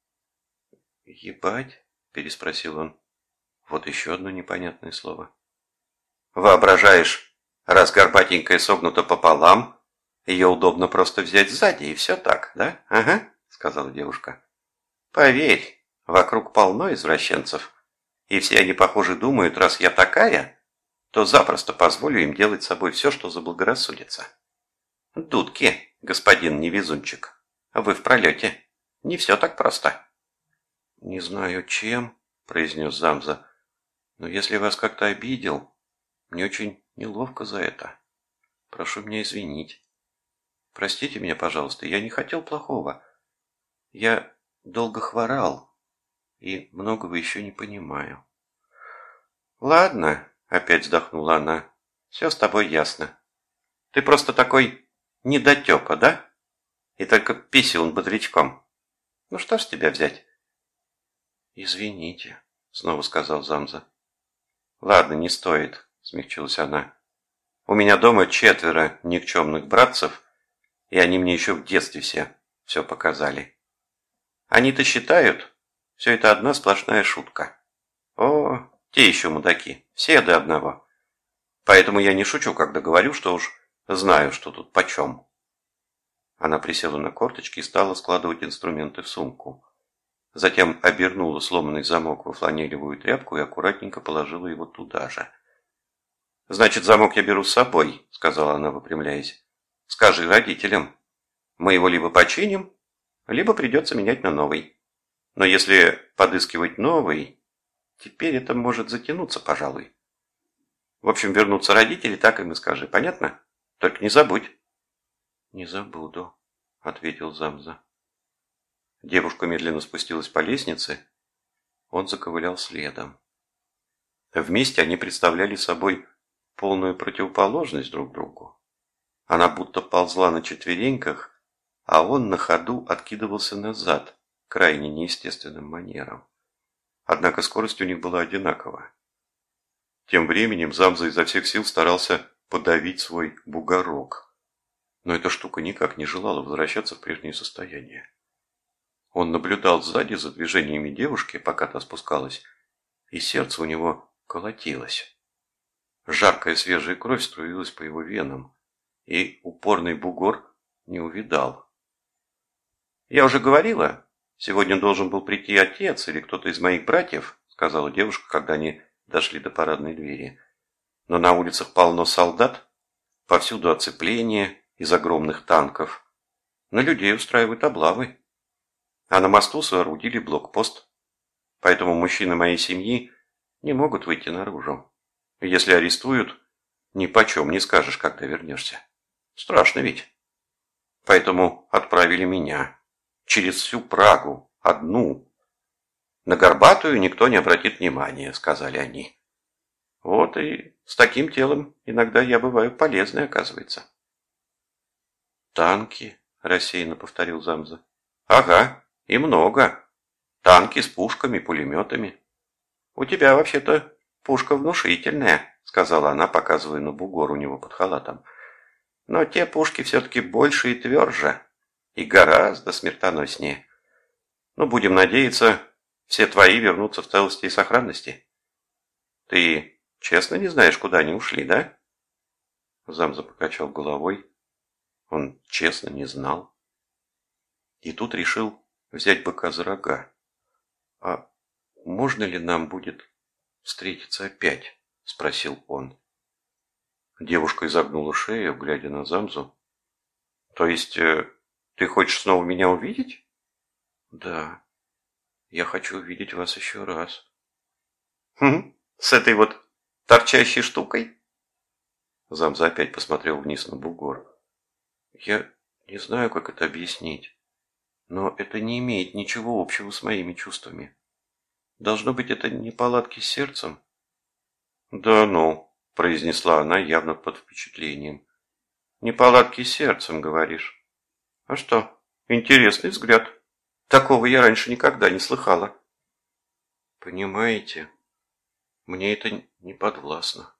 «Ебать?» — переспросил он. Вот еще одно непонятное слово. «Воображаешь, раз горбатенькая согнута пополам, ее удобно просто взять сзади, и все так, да?» «Ага», — сказала девушка. «Поверь, вокруг полно извращенцев, и все они, похоже, думают, раз я такая, то запросто позволю им делать с собой все, что заблагорассудится. Дудки, господин невезунчик, вы в пролете. Не все так просто». «Не знаю, чем», — произнес Замза, — «но если вас как-то обидел, мне очень неловко за это. Прошу меня извинить. Простите меня, пожалуйста, я не хотел плохого. Я долго хворал и многого еще не понимаю». «Ладно», — опять вздохнула она, — «все с тобой ясно. Ты просто такой недотепа, да? И только писюн бодрячком. Ну что ж с тебя взять?» «Извините», — снова сказал Замза. «Ладно, не стоит», — смягчилась она. «У меня дома 4 никчемных братцев, и они мне еще в детстве все показали. Они-то считают, все это одна сплошная шутка. О, те еще мудаки, все до одного. Поэтому я не шучу, когда говорю, что уж знаю, что тут почем». Она присела на корточки и стала складывать инструменты в сумку. Затем обернула сломанный замок во фланелевую тряпку и аккуратненько положила его туда же. «Значит, замок я беру с собой», — сказала она, выпрямляясь. «Скажи родителям. Мы его либо починим, либо придется менять на новый. Но если подыскивать новый, теперь это может затянуться, пожалуй. В общем, вернутся родители, так им и скажи. Понятно? Только не забудь». «Не забуду», — ответил Замза. Девушка медленно спустилась по лестнице. Он заковылял следом. Вместе они представляли собой полную противоположность друг другу. Она будто ползла на четвереньках, а он на ходу откидывался назад, крайне неестественным манером. Однако скорость у них была одинакова. Тем временем Замза изо всех сил старался подавить свой бугорок. Но эта штука никак не желала возвращаться в прежнее состояние. Он наблюдал сзади за движениями девушки, пока та спускалась, и сердце у него колотилось. Жаркая свежая кровь струилась по его венам, и упорный бугор не увидал. «Я уже говорила, сегодня должен был прийти отец или кто-то из моих братьев», сказала девушка, когда они дошли до парадной двери. «Но на улицах полно солдат, повсюду оцепление из огромных танков. На людей устраивают облавы. А на мосту соорудили блокпост. Поэтому мужчины моей семьи не могут выйти наружу. Если арестуют, ни почем не скажешь, когда вернешься. Страшно ведь. Поэтому отправили меня. Через всю Прагу. Одну. На Горбатую никто не обратит внимания, сказали они. Вот и с таким телом иногда я бываю полезной, оказывается». «Танки», — рассеянно повторил Замза. «Ага. И много. Танки с пушками, пулеметами. У тебя вообще-то пушка внушительная», сказала она, показывая на бугор у него под халатом. «Но те пушки все-таки больше и тверже, и гораздо смертоноснее. Ну, будем надеяться, все твои вернутся в целости и сохранности. Ты честно не знаешь, куда они ушли, да?» Замза покачал головой. Он честно не знал. И тут решил взять быка за рога. «А можно ли нам будет встретиться опять?» – спросил он. Девушка изогнула шею, глядя на Замзу. «То есть ты хочешь снова меня увидеть?» «Да, я хочу увидеть вас еще раз». «Хм, с этой вот торчащей штукой?» Замза опять посмотрел вниз на бугор. «Я не знаю, как это объяснить. Но это не имеет ничего общего с моими чувствами. Должно быть, это неполадки с сердцем?» «Да ну», – произнесла она явно под впечатлением. «Неполадки с сердцем, говоришь? А что, интересный взгляд. Такого я раньше никогда не слыхала». «Понимаете, мне это не подвластно».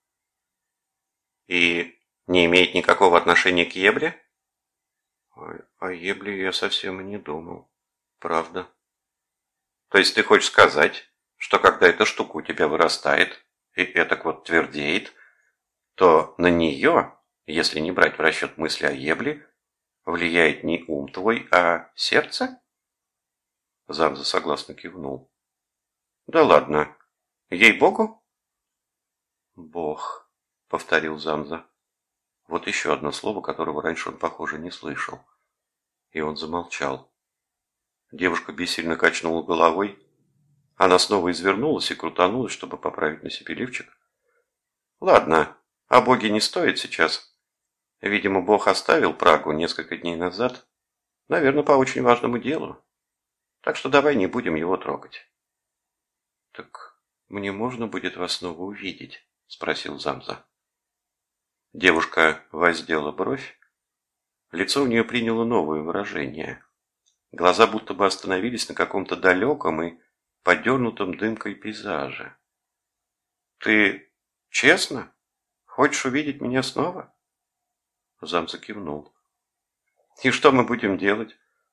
«И не имеет никакого отношения к Ебле?» О Ебле я совсем и не думал. Правда. То есть ты хочешь сказать, что когда эта штука у тебя вырастает, и этак вот твердеет, то на нее, если не брать в расчет мысли о Ебле, влияет не ум твой, а сердце?» Замза согласно кивнул. «Да ладно. Ей-богу?» «Бог», — повторил Замза. Вот еще одно слово, которого раньше он, похоже, не слышал. И он замолчал. Девушка бессильно качнула головой. Она снова извернулась и крутанулась, чтобы поправить на себе лифчик. «Ладно, о Боге не стоит сейчас. Видимо, Бог оставил Прагу несколько дней назад. Наверное, по очень важному делу. Так что давай не будем его трогать». «Так мне можно будет вас снова увидеть?» – спросил Замза. Девушка воздела бровь. Лицо у нее приняло новое выражение. Глаза будто бы остановились на каком-то далеком и подернутом дымкой пейзаже. «Ты честно? Хочешь увидеть меня снова?» Замза кивнул. «И что мы будем делать?»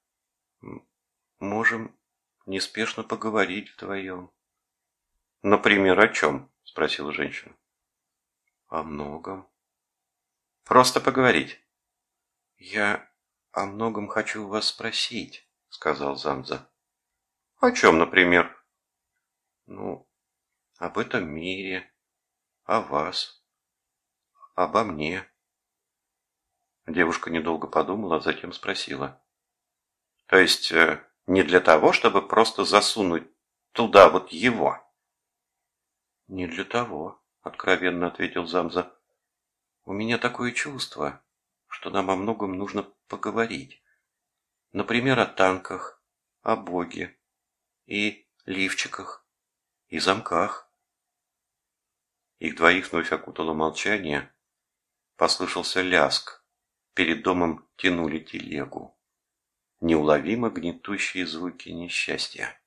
«Можем неспешно поговорить вдвоем». «Например, о чем?» – спросила женщина. «О многом». «Просто поговорить?» «Я о многом хочу вас спросить», — сказал Замза. О чем, например? Ну, об этом мире, о вас, обо мне. Девушка недолго подумала, а затем спросила. То есть, не для того, чтобы просто засунуть туда вот его? Не для того, откровенно ответил Замза. У меня такое чувство, что нам о многом нужно поговорить. Например, о танках, о Боге и лифчиках, и замках. Их двоих вновь окутало молчание. Послышался ляск. Перед домом тянули телегу. Неуловимо гнетущие звуки несчастья.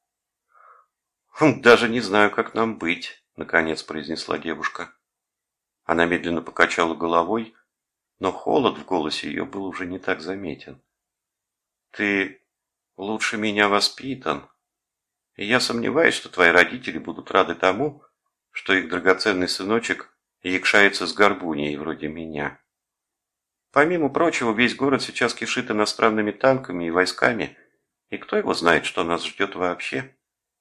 «Даже не знаю, как нам быть», — наконец произнесла девушка. Она медленно покачала головой, но холод в голосе ее был уже не так заметен. «Ты лучше меня воспитан, и я сомневаюсь, что твои родители будут рады тому, что их драгоценный сыночек якшается с горбуней вроде меня. Помимо прочего, весь город сейчас кишит иностранными танками и войсками, и кто его знает, что нас ждет вообще?»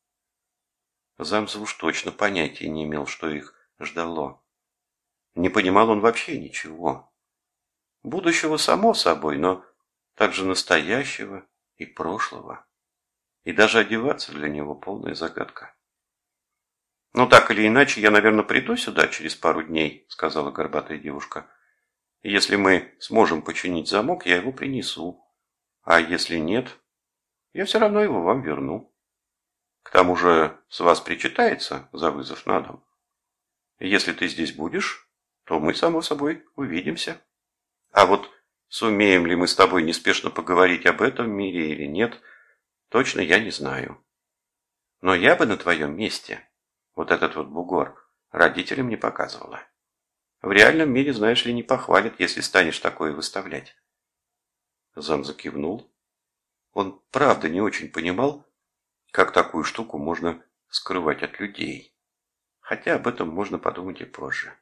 Замс уж точно понятия не имел, что их ждало. Не понимал он вообще ничего. Будущего само собой, но также настоящего и прошлого. И даже одеваться для него полная загадка. «Ну, так или иначе, я, наверное, приду сюда через пару дней», — сказала горбатая девушка. «И если мы сможем починить замок, я его принесу. А если нет, я все равно его вам верну. К тому же с вас причитается за вызов на дом. Если ты здесь будешь, то мы, само собой, увидимся. А вот сумеем ли мы с тобой неспешно поговорить об этом мире или нет, точно я не знаю. Но я бы на твоем месте вот этот вот бугор родителям не показывала. В реальном мире, знаешь ли, не похвалят, если станешь такое выставлять». Зам закивнул. Он правда не очень понимал, как такую штуку можно скрывать от людей. Хотя об этом можно подумать и позже.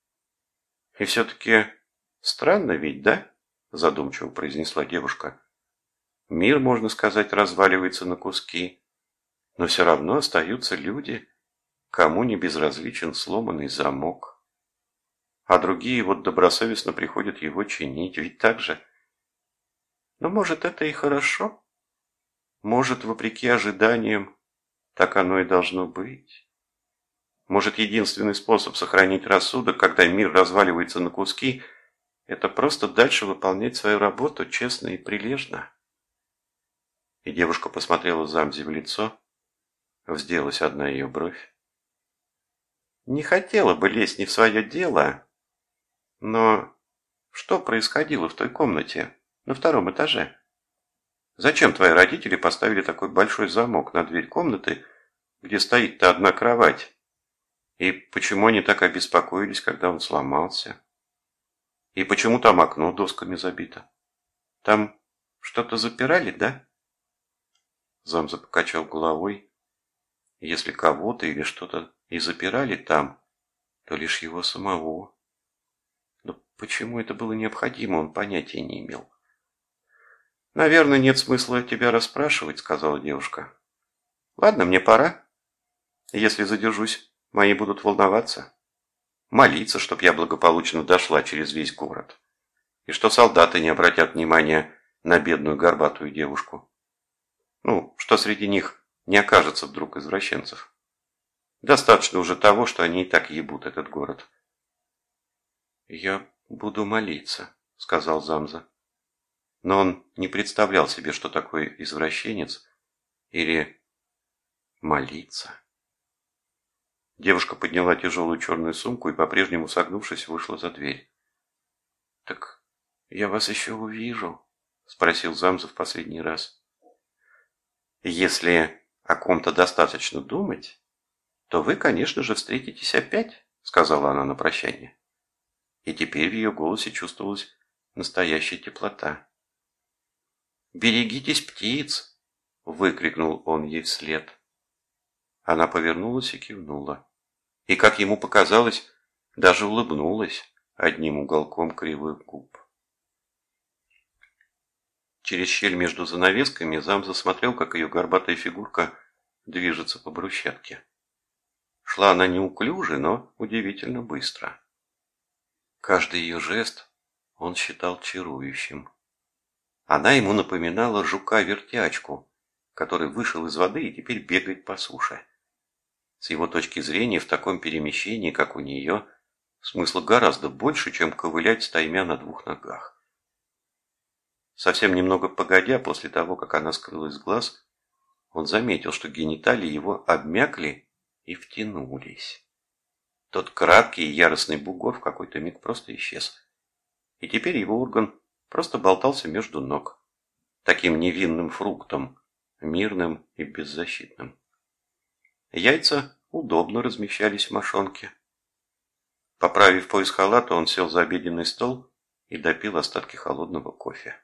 «И все-таки странно ведь, да?» – задумчиво произнесла девушка. «Мир, можно сказать, разваливается на куски, но все равно остаются люди, кому не безразличен сломанный замок. А другие вот добросовестно приходят его чинить, ведь так же. Но может это и хорошо? Может, вопреки ожиданиям, так оно и должно быть? Может, единственный способ сохранить рассудок, когда мир разваливается на куски, это просто дальше выполнять свою работу честно и прилежно?» И девушка посмотрела Замзе в лицо, взделась одна ее бровь. «Не хотела бы лезть не в свое дело, но что происходило в той комнате на втором этаже? Зачем твои родители поставили такой большой замок на дверь комнаты, где стоит-то одна кровать? И почему они так обеспокоились, когда он сломался? И почему там окно досками забито? Там что-то запирали, да?» Замза покачал головой. Если кого-то или что-то и запирали там, то лишь его самого. Но почему это было необходимо, он понятия не имел. «Наверное, нет смысла тебя расспрашивать», — сказала девушка. «Ладно, мне пора. Если задержусь, мои будут волноваться. Молиться, чтоб я благополучно дошла через весь город. И что солдаты не обратят внимания на бедную горбатую девушку. Ну, что среди них не окажется вдруг извращенцев. Достаточно уже того, что они и так ебут этот город». «Я буду молиться», — сказал Замза. Но он не представлял себе, что такое извращенец или молиться. Девушка подняла тяжелую черную сумку и, по-прежнему согнувшись, вышла за дверь. «Так я вас еще увижу?» — спросил Замза в последний раз. «Если о ком-то достаточно думать, то вы, конечно же, встретитесь опять», — сказала она на прощание. И теперь в ее голосе чувствовалась настоящая теплота. «Берегитесь птиц!» — выкрикнул он ей вслед. Она повернулась и кивнула. И, как ему показалось, даже улыбнулась одним уголком кривых губ. Через щель между занавесками зам засмотрел, как ее горбатая фигурка движется по брусчатке. Шла она неуклюже, но удивительно быстро. Каждый ее жест он считал чарующим. Она ему напоминала жука-вертячку, который вышел из воды и теперь бегает по суше. С его точки зрения, в таком перемещении, как у нее, смысла гораздо больше, чем ковылять стаймя на двух ногах. Совсем немного погодя, после того, как она скрылась с глаз, он заметил, что гениталии его обмякли и втянулись. Тот краткий и яростный бугор в какой-то миг просто исчез. И теперь его орган просто болтался между ног, таким невинным фруктом, мирным и беззащитным. Яйца удобно размещались в мошонке. Поправив пояс халата, он сел за обеденный стол и допил остатки холодного кофе.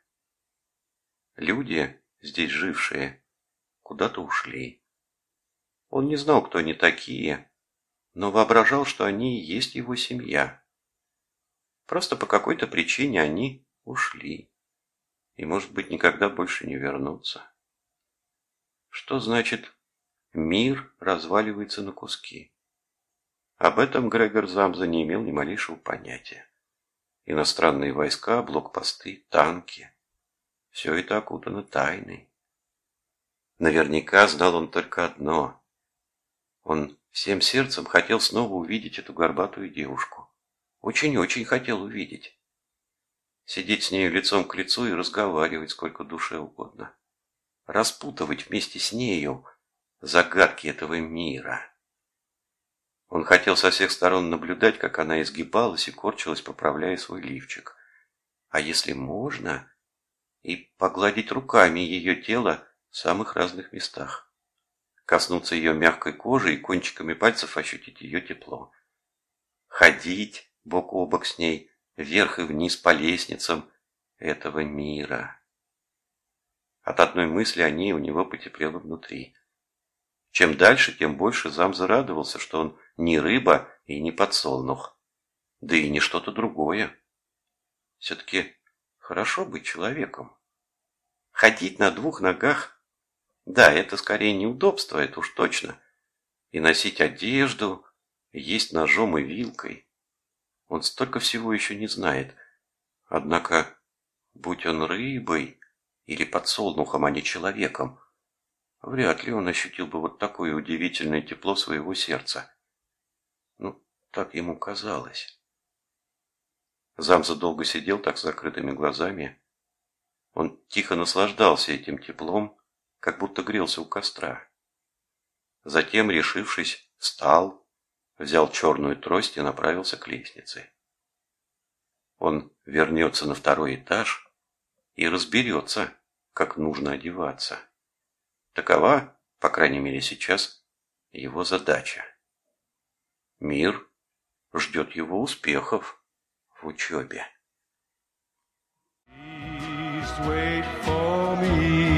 Люди, здесь жившие, куда-то ушли. Он не знал, кто они такие, но воображал, что они и есть его семья. Просто по какой-то причине они ушли и, может быть, никогда больше не вернутся. Что значит «мир разваливается на куски»? Об этом Грегор Замза не имел ни малейшего понятия. Иностранные войска, блокпосты, танки – все это окутано тайной. Наверняка знал он только одно. Он всем сердцем хотел снова увидеть эту горбатую девушку. Очень-очень хотел увидеть. Сидеть с нею лицом к лицу и разговаривать сколько душе угодно. Распутывать вместе с нею загадки этого мира. Он хотел со всех сторон наблюдать, как она изгибалась и корчилась, поправляя свой лифчик. А если можно, и погладить руками ее тело в самых разных местах. Коснуться ее мягкой кожи и кончиками пальцев ощутить ее тепло. Ходить бок о бок с ней, вверх и вниз по лестницам этого мира. От одной мысли о ней у него потеплело внутри. Чем дальше, тем больше зам зарадовался, что он не рыба и не подсолнух, да и не что-то другое. Все-таки хорошо быть человеком. Ходить на двух ногах, да, это скорее неудобство, это уж точно. И носить одежду, есть ножом и вилкой. Он столько всего еще не знает. Однако, будь он рыбой или подсолнухом, а не человеком, вряд ли он ощутил бы вот такое удивительное тепло своего сердца. Ну, так ему казалось. Замза долго сидел так с закрытыми глазами. Он тихо наслаждался этим теплом, как будто грелся у костра. Затем, решившись, встал, взял черную трость и направился к лестнице. Он вернется на второй этаж и разберется, как нужно одеваться. Такова, по крайней мере сейчас, его задача. Мир ждет его успехов в учебе. Please wait for me.